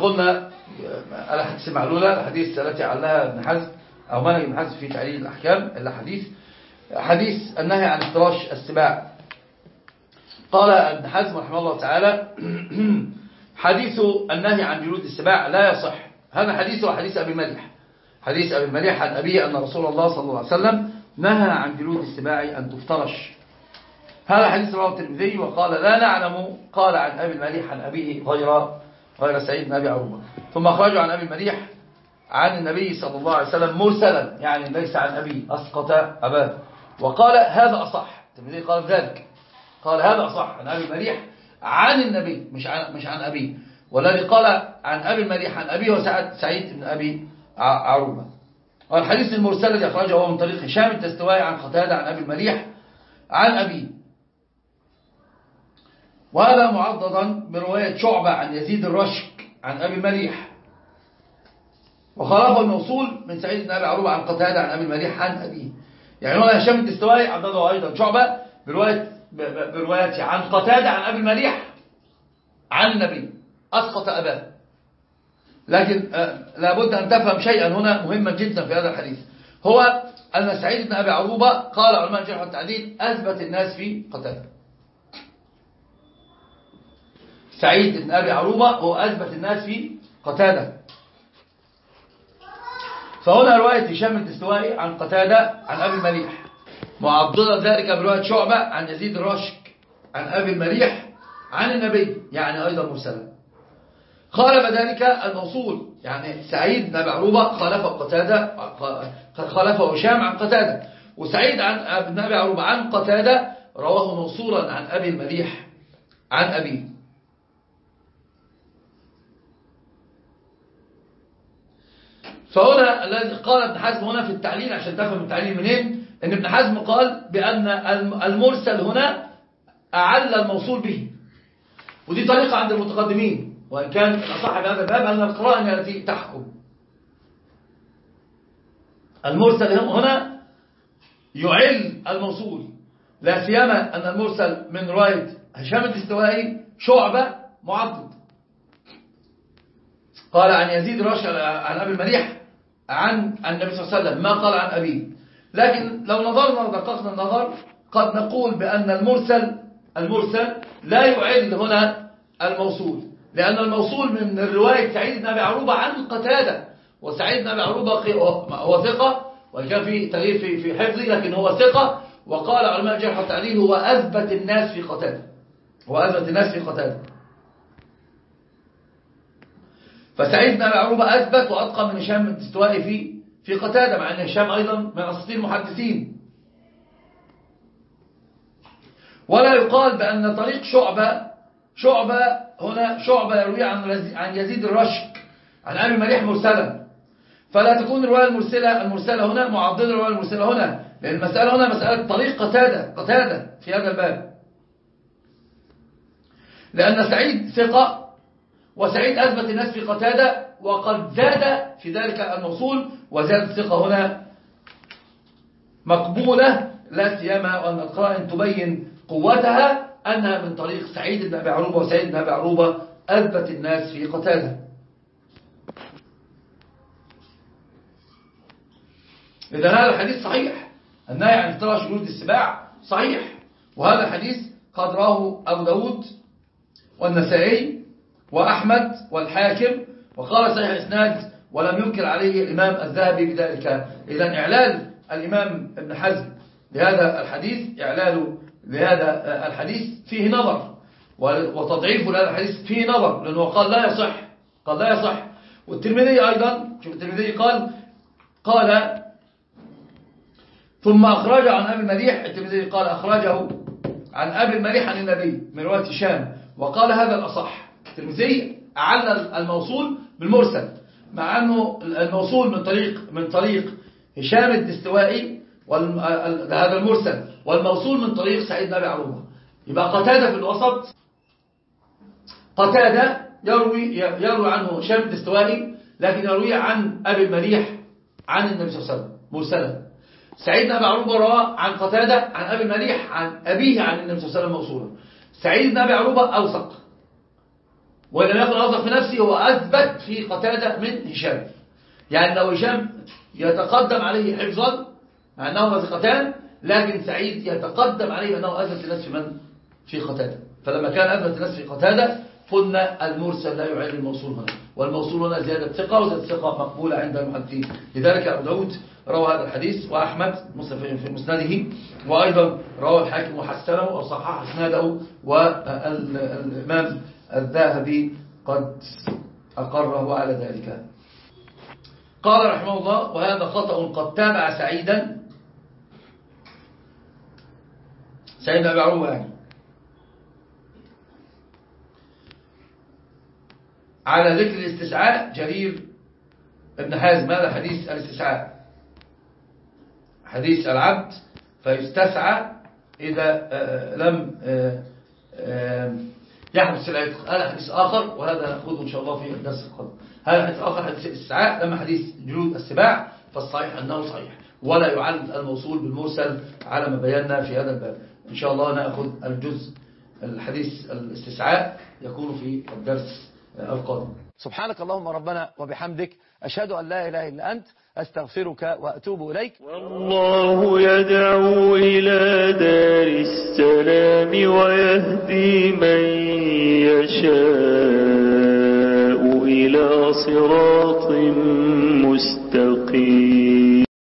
قلنا الأحاديث المعلولة، الحديث التي علها ابن حزم أو منهج ابن حزم في تعليل الأحكام، حديث النهي عن افتراش السباع. قال ابن حزم رحمه الله تعالى حديث النهي عن جلود السباع لا يصح. هذا حديثه حديث أبي المليح، حديث أبي المليح عن أبيه أن رسول الله صلى الله عليه وسلم نهى عن جلود السباع أن تفترش. هذا حديث رواه الترمذي، وقال لا نعلم قال عن أبي المليح عن أبيه غير سعيد بن أبي عروبة. ثم أخرجوا عن أبي المليح عن النبي صلى الله عليه وسلم مرسلا، يعني ليس عن أبيه، أسقط أباه، وقال هذا أصح. الترمذي قال ذلك، قال هذا أصح عن أبي المليح عن النبي مش عن أبيه، والذي قال عن أبي المليح عن أبيه وسعيد بن أبي عروبة. والحديث المرسل الذي أخرجه هو من طريق هشام الدستوائي عن قتادة عن أبي المليح عن أبيه، وهذا معضدا برواية شعبة عن يزيد الرشك عن أبي المليح، وخالفه الموصول من سعيد بن أبي عروبة عن قتادة عن أبي المليح عن أبيه. يعني هنا هشام الدستوائي عضده أيضا شعبة برواية عن قتادة عن أبي المليح عن النبي، أسقط أباه. لكن لابد أن تفهم شيئا هنا مهما جدا في هذا الحديث، هو أن سعيد بن أبي عروبة قال علماء الجرح والتعديل أثبت الناس في قتادة. سعيد بن أبي عروبة هو أثبت الناس في قتادة. فهنا رواية هشام الدستوائي عن قتادة عن أبي المليح معضدة ذلك برواية شعبة عن يزيد الرشك عن أبي المليح عن النبي، يعني أيضا مرسلا. خالف ذلك الموصول، يعني سعيد بن أبي عروبة خالفه قتادة، خالفه هشام عن قتادة، وسعيد بن أبي عروبة عن قتادة رواه موصولا عن أبي المليح عن أبيه. فهنا الذي قال ابن حزم هنا في التعليل، عشان تفهم التعليل منين، ان ابن حزم قال بأن المرسل هنا أعل الموصول به، ودي طريقة عند المتقدمين، وإن كان الأصح بهذا الباب أن القرائن التي تحكم. المرسل هنا يعل الموصول، لا سيما أن المرسل من رواية هشام الدستوائي شعبة معضد، قال عن يزيد الرشك عن أبي المليح عن النبي صلى الله عليه وسلم، ما قال عن أبيه. لكن لو نظرنا ودققنا النظر قد نقول بأن المرسل لا يعل هنا الموصول، لأن الموصول من رواية سعيد بن أبي عروبة عن قتادة، وسعيد بن أبي عروبة هو ثقة، وإن كان في تغيير في حفظه لكن هو ثقة، وقال علماء الجرح والتعديل هو أثبت الناس في قتادة، فسعيد بن أبي عروبة أثبت وأتقى من هشام الدستوائي في قتادة، مع أن هشام أيضا من أساطير المحدثين. ولا يقال بأن طريق شعبة هنا شعبة يروي عن يزيد الرشك عن أبي المليح مرسلا، فلا تكون الرواية المرسلة هنا معضدة الرواية المرسلة هنا، لأن المسألة هنا مسألة طريق قتادة في هذا الباب، لأن سعيد ثقة، وسعيد أثبت الناس في قتادة، وقد زاد في ذلك الموصول، وزاد الثقة هنا مقبولة، لا سيما وأن القرائن تبين قوتها أنها من طريق سعيد بن أبي عروبة، وسعيد بن أبي عروبة أثبت الناس في قتادة. إذن هذا الحديث صحيح، النهي عن افتراش جلود السباع صحيح، وهذا الحديث قد رواه أبو داود والنسائي وأحمد والحاكم، وقال صحيح الإسناد ولم ينكر عليه الإمام الذهبي بذلك. إذن إعلال الإمام ابن حزم لهذا الحديث فيه نظر، وتضعيفه لهذا الحديث فيه نظر، لأنه قال لا يصح. والترمذي أيضا، شوف الترمذي قال ثم أخرج عن أبي المليح، الترمذي قال أخرجه عن أبي المليح عن النبي من رواية هشام، وقال هذا الأصح. الترمذي أعلل الموصول بالمرسل، مع أنه الموصول من طريق هشام الدستوائي هذا المرسل، والموصول من طريق سعيد بن أبي عروبة. يبقى قتادة في الوسط، قتادة يروي عنه هشام الدستوائي، لكن يروي عن أبي المليح عن النبي صلى الله عليه وسلم مرسلا. سعيد بن أبي عروبة روى عن قتادة عن أبي المليح عن أبيه عن النبي صلى الله عليه وسلم موصولا. سعيد بن أبي عروبة أوثق، وإن لم يكن أصدق في نفسه هو أثبت في قتادة من هشام. يعني لو هشام يتقدم عليه حفظا مع أنهما ثقتان، لكن سعيد يتقدم عليه أنه أثبت الناس في من؟ في قتادة. فلما كان أثبت الناس في قتادة قلنا المرسل لا يعين الموصول هنا، والموصول هنا زيادة ثقة، وزيادة ثقة مقبولة عند المحدثين. لذلك أبو داود روى هذا الحديث، وأحمد في مسنده، وأيضا روى الحاكم وحسنه وصحح اسناده، والإمام الذهبي قد أقره على ذلك. قال رحمه الله: وهذا خطأ قد تابع سعيدا، سعيد بن أبي عروبة يعني، على ذكر الاستسعاء جرير ابن حازم. هذا حديث الاستسعاء، حديث العبد فيستسعى إذا لم يحدث العتق. هذا حديث آخر، وهذا نأخذه إن شاء الله في الدرس القادم. هذا حديث آخر، حديث الاستسعاء. لما حديث جلود السباع فالصحيح أنه صحيح، ولا يعد الموصول بالمرسل على ما بينا في هذا الباب. إن شاء الله نأخذ الجزء الحديث الاستسعاء يكون في الدرس القادم. سبحانك اللهم ربنا وبحمدك، أشهد أن لا إله إلا أنت، أستغفرك وأتوب إليك. والله يدعو إلى دار السلام ويهدي من يشاء إلى صراط مستقيم.